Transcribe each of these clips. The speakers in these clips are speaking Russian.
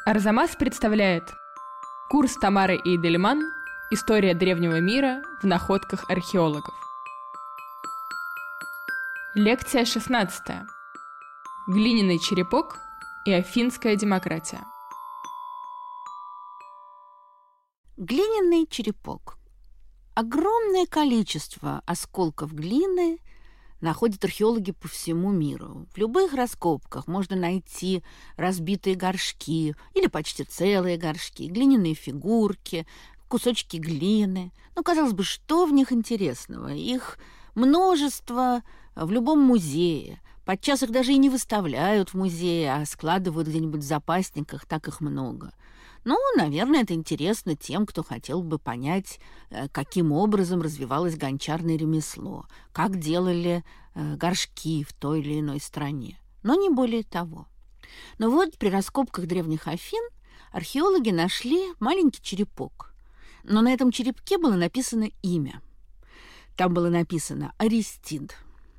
Арзамас представляет курс Тамары Эйдельман «История древнего мира в находках археологов». Лекция 16. Глиняный черепок и афинская демократия. Глиняный черепок. Огромное количество осколков глины находят археологи по всему миру. В любых раскопках можно найти разбитые горшки или почти целые горшки, глиняные фигурки, кусочки глины. Казалось бы, что в них интересного? Их множество в любом музее. Подчас их даже и не выставляют в музее, а складывают где-нибудь в запасниках, так их много. Наверное, это интересно тем, кто хотел бы понять, каким образом развивалось гончарное ремесло, как делали горшки в той или иной стране. Но не более того. При раскопках древних Афин археологи нашли маленький черепок. Но на этом черепке было написано имя. Там было написано «Аристид».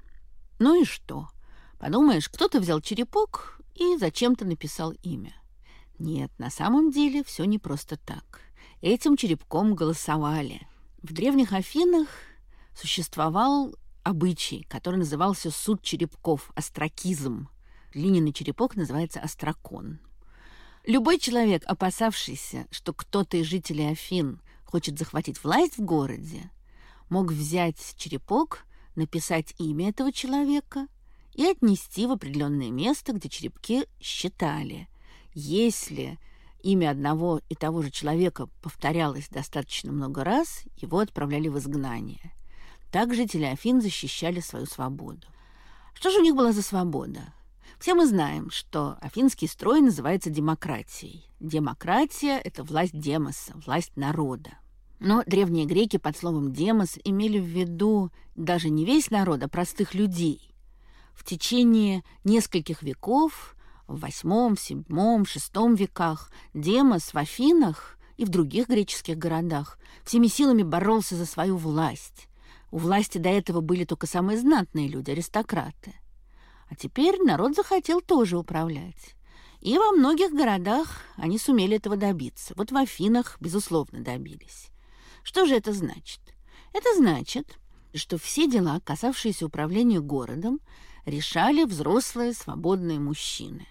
И что? Подумаешь, кто-то взял черепок и зачем-то написал имя. Нет, на самом деле все не просто так. Этим черепком голосовали. В древних Афинах существовал обычай, который назывался суд черепков, остракизм. Глиняный черепок называется остракон. Любой человек, опасавшийся, что кто-то из жителей Афин хочет захватить власть в городе, мог взять черепок, написать имя этого человека и отнести в определенное место, где черепки считали. Если имя одного и того же человека повторялось достаточно много раз, его отправляли в изгнание. Так жители Афин защищали свою свободу. Что же у них была за свобода? Все мы знаем, что афинский строй называется демократией. Демократия – это власть демоса, власть народа. Но древние греки под словом «демос» имели в виду даже не весь народ, а простых людей. В течение нескольких веков в VIII, VII, VI веках Демос в Афинах и в других греческих городах всеми силами боролся за свою власть. У власти до этого были только самые знатные люди, аристократы. А теперь народ захотел тоже управлять. И во многих городах они сумели этого добиться. В Афинах, безусловно, добились. Что же это значит? Это значит, что все дела, касавшиеся управления городом, решали взрослые свободные мужчины.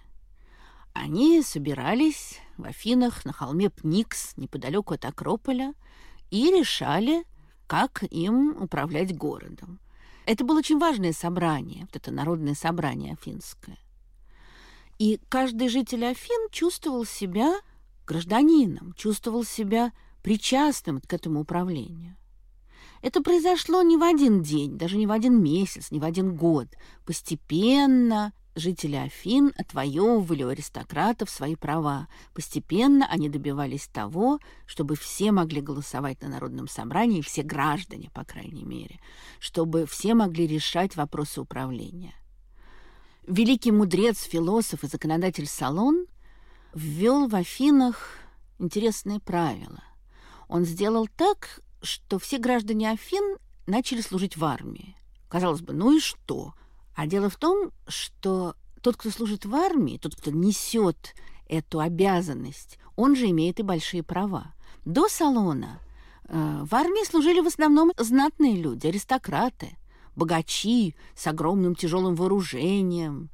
Они собирались в Афинах на холме Пникс, неподалеку от Акрополя, и решали, как им управлять городом. Это было очень важное собрание, это народное собрание афинское. И каждый житель Афин чувствовал себя гражданином, чувствовал себя причастным к этому управлению. Это произошло не в один день, даже не в один месяц, не в один год. Постепенно жители Афин отвоевывали у аристократов свои права. Постепенно они добивались того, чтобы все могли голосовать на народном собрании, все граждане, по крайней мере, чтобы все могли решать вопросы управления. Великий мудрец, философ и законодатель Солон ввел в Афинах интересные правила. Он сделал так, что все граждане Афин начали служить в армии. Казалось бы, и что? А дело в том, что тот, кто служит в армии, тот, кто несет эту обязанность, он же имеет и большие права. До Солона в армии служили в основном знатные люди, аристократы, богачи с огромным тяжелым вооружением,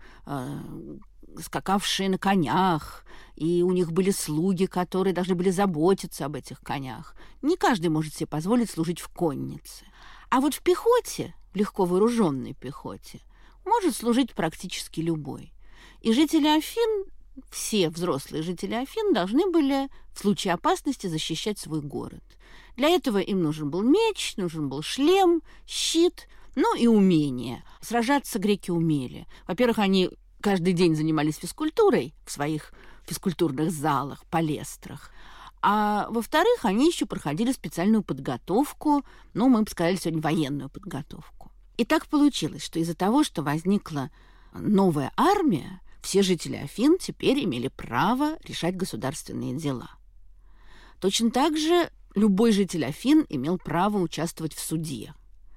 скакавшие на конях, и у них были слуги, которые должны были заботиться об этих конях. Не каждый может себе позволить служить в коннице. А в пехоте, в легко вооруженной пехоте, может служить практически любой. И жители Афин, все взрослые жители Афин, должны были в случае опасности защищать свой город. Для этого им нужен был меч, нужен был шлем, щит, и умение. Сражаться греки умели. Во-первых, они каждый день занимались физкультурой в своих физкультурных залах, палестрах. А во-вторых, они еще проходили специальную подготовку, мы бы сказали сегодня военную подготовку. И так получилось, что из-за того, что возникла новая армия, все жители Афин теперь имели право решать государственные дела. Точно так же любой житель Афин имел право участвовать в суде.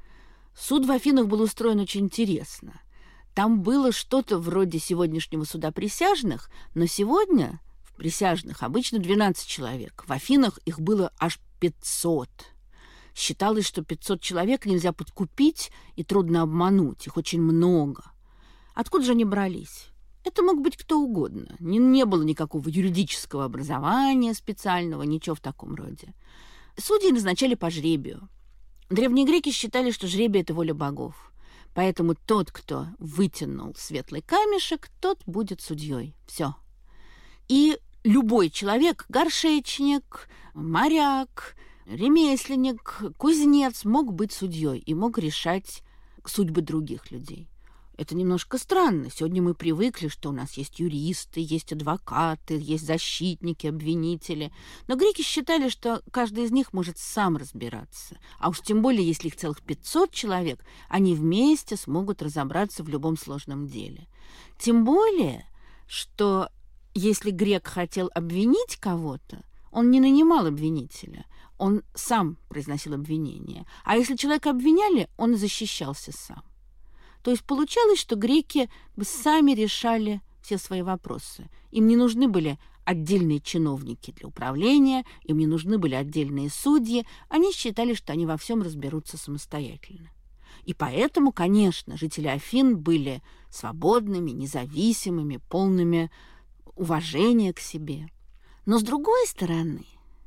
Суд в Афинах был устроен очень интересно. Там было что-то вроде сегодняшнего суда присяжных, но сегодня в присяжных обычно 12 человек. В Афинах их было аж 500. Считалось, что 500 человек нельзя подкупить и трудно обмануть. Их очень много. Откуда же они брались? Это мог быть кто угодно. Не было никакого юридического образования специального, ничего в таком роде. Судьи назначали по жребию. Древние греки считали, что жребий – это воля богов. Поэтому тот, кто вытянул светлый камешек, тот будет судьей. Все. И любой человек, горшечник, моряк, ремесленник, кузнец мог быть судьей и мог решать судьбы других людей. Это немножко странно. Сегодня мы привыкли, что у нас есть юристы, есть адвокаты, есть защитники, обвинители. Но греки считали, что каждый из них может сам разбираться. А уж тем более, если их целых 500 человек, они вместе смогут разобраться в любом сложном деле. Тем более, что если грек хотел обвинить кого-то, он не нанимал обвинителя, он сам произносил обвинение. А если человека обвиняли, он и защищался сам. То есть получалось, что греки сами решали все свои вопросы. Им не нужны были отдельные чиновники для управления, им не нужны были отдельные судьи. Они считали, что они во всем разберутся самостоятельно. И поэтому, конечно, жители Афин были свободными, независимыми, полными уважения к себе. Но с другой стороны,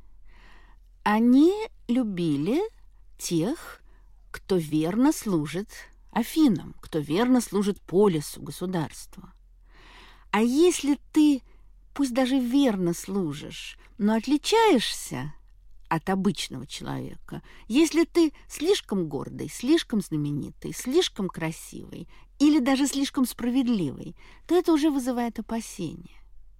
они любили тех, кто верно служит Афинам, кто верно служит полису государства. А если ты, пусть даже верно служишь, но отличаешься от обычного человека, если ты слишком гордый, слишком знаменитый, слишком красивый или даже слишком справедливый, то это уже вызывает опасения.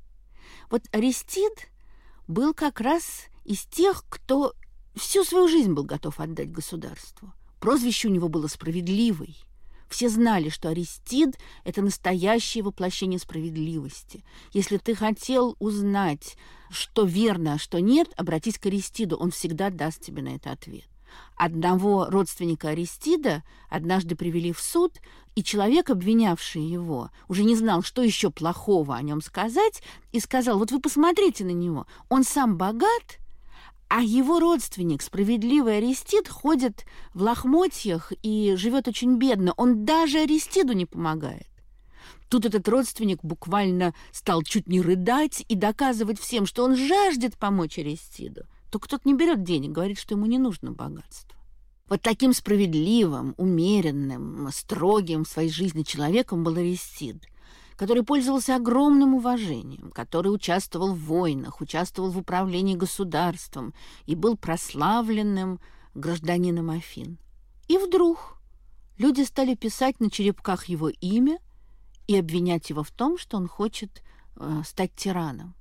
Вот Аристид был как раз из тех, кто всю свою жизнь был готов отдать государству. Прозвище у него было «Справедливый». Все знали, что Аристид – это настоящее воплощение справедливости. Если ты хотел узнать, что верно, а что нет, обратись к Аристиду, он всегда даст тебе на это ответ. Одного родственника Аристида однажды привели в суд, и человек, обвинявший его, уже не знал, что еще плохого о нем сказать, и сказал: вот вы посмотрите на него, он сам богат, а его родственник, справедливый Аристид, ходит в лохмотьях и живет очень бедно. Он даже Аристиду не помогает. Тут этот родственник буквально стал чуть не рыдать и доказывать всем, что он жаждет помочь Аристиду. Только тот не берет денег, говорит, что ему не нужно богатство. Вот таким справедливым, умеренным, строгим в своей жизни человеком был Аристид, который пользовался огромным уважением, который участвовал в войнах, участвовал в управлении государством и был прославленным гражданином Афин. И вдруг люди стали писать на черепках его имя и обвинять его в том, что он хочет стать тираном.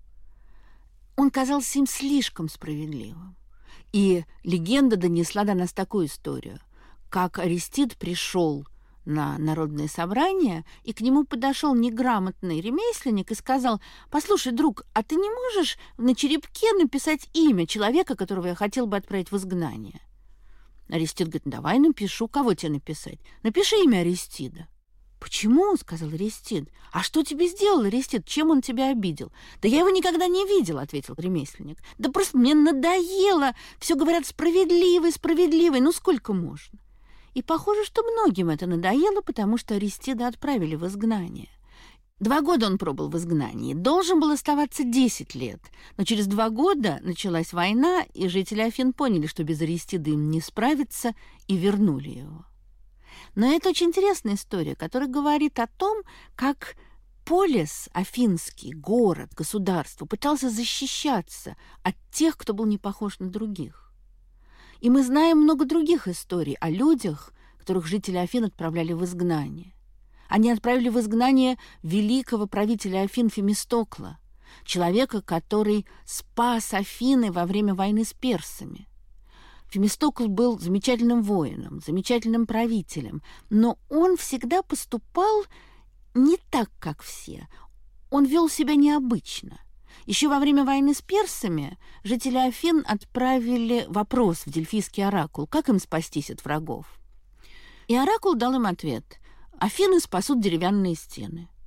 Он казался им слишком справедливым. И легенда донесла до нас такую историю, как Аристид пришел на народное собрание, и к нему подошел неграмотный ремесленник и сказал: «Послушай, друг, а ты не можешь на черепке написать имя человека, которого я хотел бы отправить в изгнание?» Аристид говорит: «Давай напишу. Кого тебе написать?» «Напиши имя Аристида». «Почему?» — сказал Аристид. «А что тебе сделал Аристид? Чем он тебя обидел?» «Да я его никогда не видел», — ответил ремесленник. «Да просто мне надоело. Все говорят: справедливый, справедливый. Ну сколько можно?» И похоже, что многим это надоело, потому что Аристида отправили в изгнание. 2 года он пробыл в изгнании. Должен был оставаться 10 лет. Но через 2 года началась война, и жители Афин поняли, что без Аристида им не справиться, и вернули его. Но это очень интересная история, которая говорит о том, как полис афинский, город, государство пытался защищаться от тех, кто был не похож на других. И мы знаем много других историй о людях, которых жители Афин отправляли в изгнание. Они отправили в изгнание великого правителя Афин Фемистокла, человека, который спас Афины во время войны с персами. Фемистокл был замечательным воином, замечательным правителем, но он всегда поступал не так, как все. Он вел себя необычно. Еще во время войны с персами жители Афин отправили вопрос в Дельфийский оракул, как им спастись от врагов. И оракул дал им ответ: Афины спасут деревянные стены.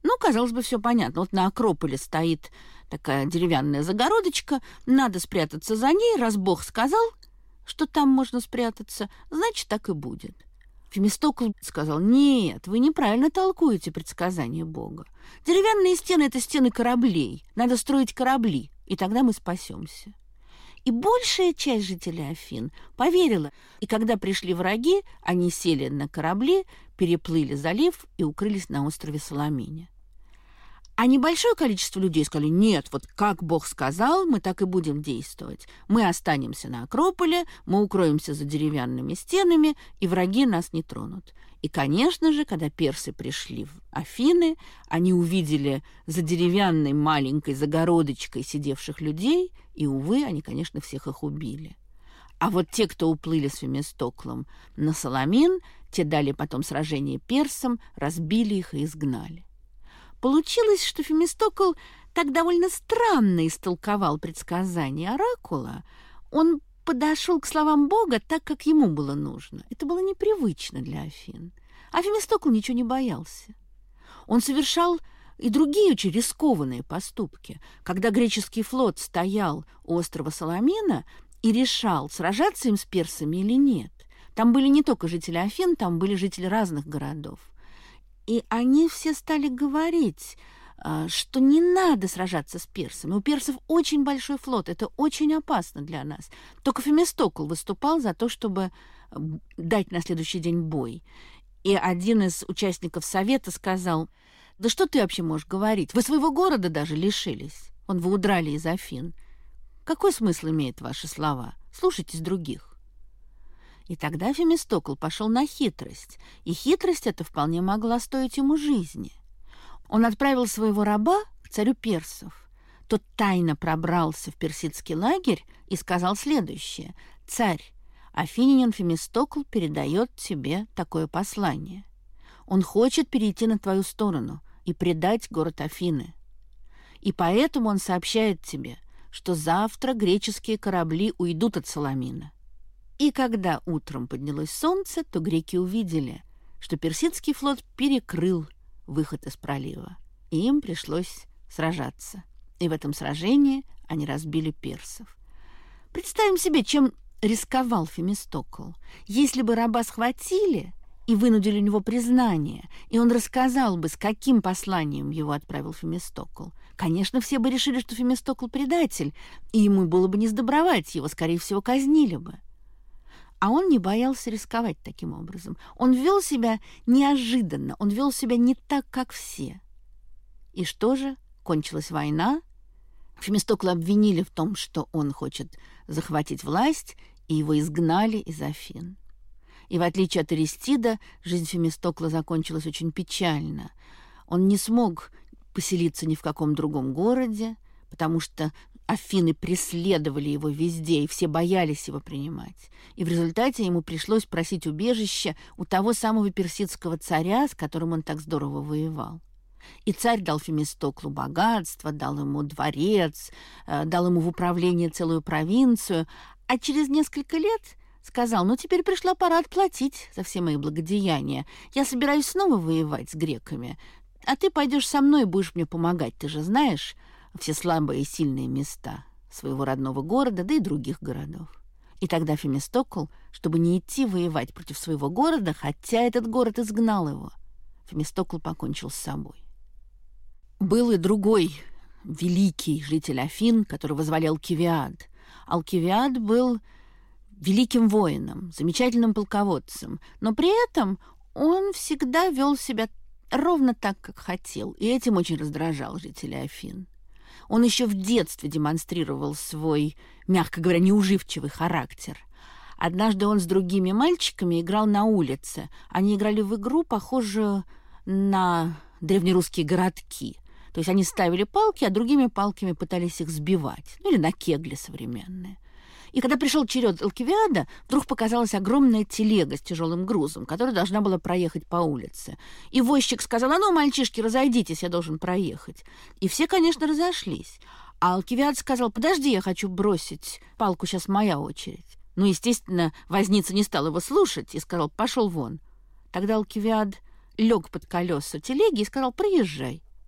Ну, казалось бы, все понятно. Вот на Акрополе стоит такая деревянная загородочка, надо спрятаться за ней, раз Бог сказал, что там можно спрятаться, значит, так и будет. Фемистокл сказал: нет, вы неправильно толкуете предсказания Бога. Деревянные стены — это стены кораблей. Надо строить корабли, и тогда мы спасемся. И большая часть жителей Афин поверила. И когда пришли враги, они сели на корабли, переплыли залив и укрылись на острове Саламине. А небольшое количество людей сказали: нет, вот как Бог сказал, мы так и будем действовать. Мы останемся на Акрополе, мы укроемся за деревянными стенами, и враги нас не тронут. И, конечно же, когда персы пришли в Афины, они увидели за деревянной маленькой загородочкой сидевших людей, и, увы, они, конечно, всех их убили. А вот те, кто уплыли с Фемистоклом на Саламин, те дали потом сражение персам, разбили их и изгнали. Получилось, что Фемистокл так довольно странно истолковал предсказание оракула. Он подошел к словам Бога так, как ему было нужно. Это было непривычно для Афин. А Фемистокл ничего не боялся. Он совершал и другие очень рискованные поступки. Когда греческий флот стоял у острова Саламина и решал, сражаться им с персами или нет, там были не только жители Афин, там были жители разных городов. И они все стали говорить, что не надо сражаться с персами. У персов очень большой флот, это очень опасно для нас. Только Фемистокл выступал за то, чтобы дать на следующий день бой. И один из участников совета сказал: да что ты вообще можешь говорить? Вы своего города даже лишились. Вы удрали из Афин. Какой смысл имеют ваши слова? Слушайтесь других. И тогда Фемистокл пошел на хитрость, и хитрость эта вполне могла стоить ему жизни. Он отправил своего раба к царю персов. Тот тайно пробрался в персидский лагерь и сказал следующее: «Царь, афинянин Фемистокл передает тебе такое послание. Он хочет перейти на твою сторону и предать город Афины. И поэтому он сообщает тебе, что завтра греческие корабли уйдут от Саламина». И когда утром поднялось солнце, то греки увидели, что персидский флот перекрыл выход из пролива, и им пришлось сражаться. И в этом сражении они разбили персов. Представим себе, чем рисковал Фемистокл. Если бы раба схватили и вынудили у него признание, и он рассказал бы, с каким посланием его отправил Фемистокл, конечно, все бы решили, что Фемистокл предатель, и ему было бы не сдобровать, его, скорее всего, казнили бы. А он не боялся рисковать таким образом. Он вел себя неожиданно, он вел себя не так, как все. И что же? Кончилась война. Фемистокла обвинили в том, что он хочет захватить власть, и его изгнали из Афин. И в отличие от Аристида, жизнь Фемистокла закончилась очень печально. Он не смог поселиться ни в каком другом городе, потому что Афины преследовали его везде, и все боялись его принимать. И в результате ему пришлось просить убежища у того самого персидского царя, с которым он так здорово воевал. И царь дал Фемистоклу богатство, дал ему дворец, дал ему в управление целую провинцию, а через несколько лет сказал: ну, теперь пришла пора отплатить за все мои благодеяния. Я собираюсь снова воевать с греками, а ты пойдешь со мной и будешь мне помогать. Ты же знаешь все слабые и сильные места своего родного города, да и других городов. И тогда Фемистокл, чтобы не идти воевать против своего города, хотя этот город изгнал его, Фемистокл покончил с собой. Был и другой великий житель Афин, которого звали Алкивиад. Алкивиад был великим воином, замечательным полководцем, но при этом он всегда вел себя ровно так, как хотел, и этим очень раздражал жителей Афин. Он еще в детстве демонстрировал свой, мягко говоря, неуживчивый характер. Однажды он с другими мальчиками играл на улице. Они играли в игру, похожую на древнерусские городки. То есть они ставили палки, а другими палками пытались их сбивать. Ну или на кегли современные. И когда пришел черед Алкивиада, вдруг показалась огромная телега с тяжелым грузом, которая должна была проехать по улице. И возчик сказал: а ну, мальчишки, разойдитесь, я должен проехать. И все, конечно, разошлись. А Алкивиад сказал: подожди, я хочу бросить палку, сейчас моя очередь. Ну, естественно, возница не стал его слушать и сказал: пошел вон. Тогда Алкивиад лег под колеса телеги и сказал: проезжай.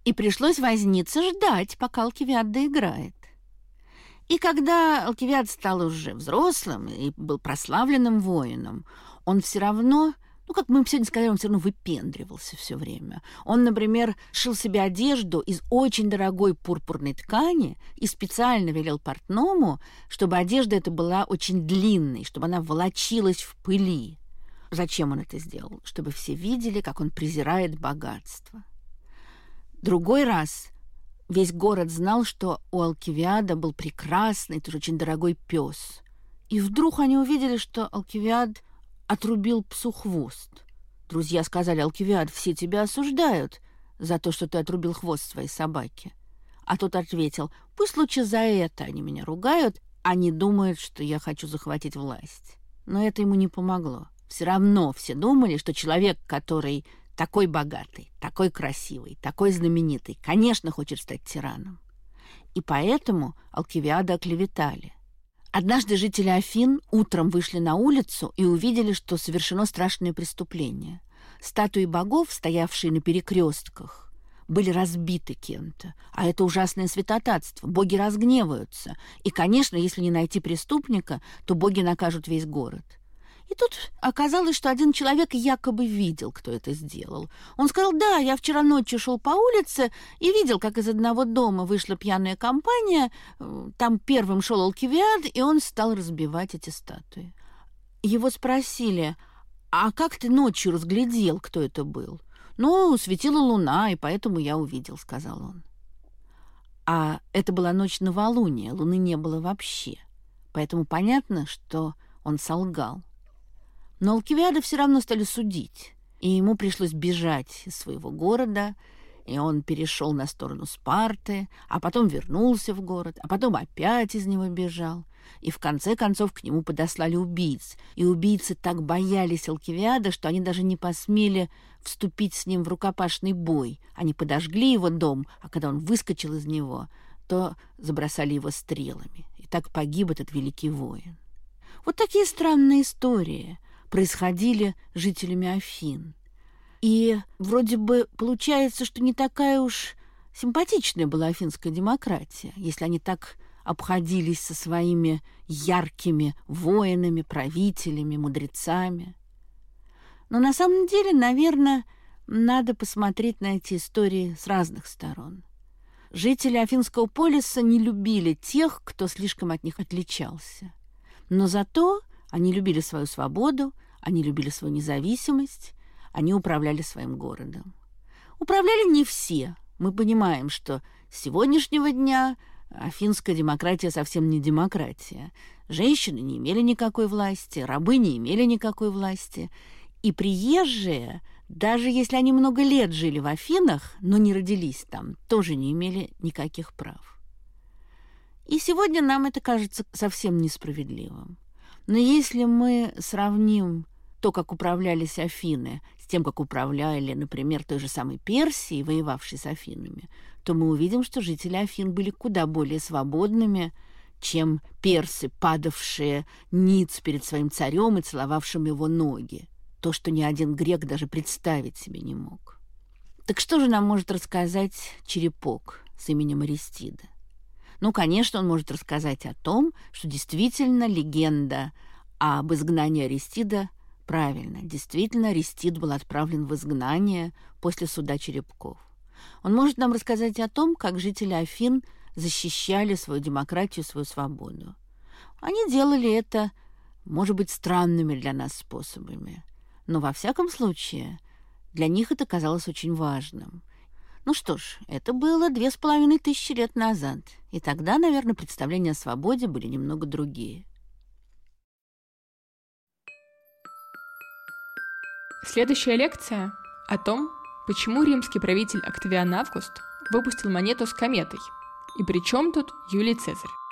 И пришлось вознице ждать, пока Алкивиад доиграет. И когда Алкивиад стал уже взрослым и был прославленным воином, он все равно, как мы сегодня сказали, он все равно выпендривался все время. Он, например, шил себе одежду из очень дорогой пурпурной ткани и специально велел портному, чтобы одежда эта была очень длинной, чтобы она волочилась в пыли. Зачем он это сделал? Чтобы все видели, как он презирает богатство. Другой раз весь город знал, что у Алкивиада был прекрасный, тоже очень дорогой пес. И вдруг они увидели, что Алкивиад отрубил псу хвост. Друзья сказали: «Алкивиад, все тебя осуждают за то, что ты отрубил хвост своей собаке». А тот ответил: «Пусть лучше за это они меня ругают, а не думают, что я хочу захватить власть». Но это ему не помогло. Все равно все думали, что человек, который такой богатый, такой красивый, такой знаменитый, конечно, хочет стать тираном. И поэтому Алкивиада оклеветали. Однажды жители Афин утром вышли на улицу и увидели, что совершено страшное преступление. Статуи богов, стоявшие на перекрестках, были разбиты кем-то. А это ужасное святотатство. Боги разгневаются. И, конечно, если не найти преступника, то боги накажут весь город. И тут оказалось, что один человек якобы видел, кто это сделал. Он сказал: «Да, я вчера ночью шел по улице и видел, как из одного дома вышла пьяная компания. Там первым шел Алкивиад, и он стал разбивать эти статуи». Его спросили: «А как ты ночью разглядел, кто это был?» «Ну, светила луна, и поэтому я увидел», — сказал он. А это была ночь новолуния, луны не было вообще. Поэтому понятно, что он солгал. Но Алкивиада все равно стали судить, и ему пришлось бежать из своего города, и он перешел на сторону Спарты, а потом вернулся в город, а потом опять из него бежал. И в конце концов к нему подослали убийц, и убийцы так боялись Алкивиада, что они даже не посмели вступить с ним в рукопашный бой. Они подожгли его дом, а когда он выскочил из него, то забросали его стрелами. И так погиб этот великий воин. Вот такие странные истории происходили с жителями Афин. И вроде бы получается, что не такая уж симпатичная была афинская демократия, если они так обходились со своими яркими воинами, правителями, мудрецами. Но на самом деле, наверное, надо посмотреть на эти истории с разных сторон. Жители Афинского полиса не любили тех, кто слишком от них отличался. Но зато они любили свою свободу, они любили свою независимость, они управляли своим городом. Управляли не все. Мы понимаем, что с сегодняшнего дня афинская демократия совсем не демократия. Женщины не имели никакой власти, рабы не имели никакой власти. И приезжие, даже если они много лет жили в Афинах, но не родились там, тоже не имели никаких прав. И сегодня нам это кажется совсем несправедливым. Но если мы сравним то, как управлялись Афины, с тем, как управляли, например, той же самой Персией, воевавшей с Афинами, то мы увидим, что жители Афин были куда более свободными, чем персы, падавшие ниц перед своим царем и целовавшим его ноги. То, что ни один грек даже представить себе не мог. Так что же нам может рассказать черепок с именем Аристида? Ну, конечно, он может рассказать о том, что действительно легенда об изгнании Аристида правильно. Действительно, Аристид был отправлен в изгнание после суда черепков. Он может нам рассказать о том, как жители Афин защищали свою демократию, свою свободу. Они делали это, может быть, странными для нас способами. Но, во всяком случае, для них это казалось очень важным. Ну что ж, это было 2500 лет назад. И тогда, наверное, представления о свободе были немного другие. Следующая лекция о том, почему римский правитель Октавиан Август выпустил монету с кометой. И при чем тут Юлий Цезарь?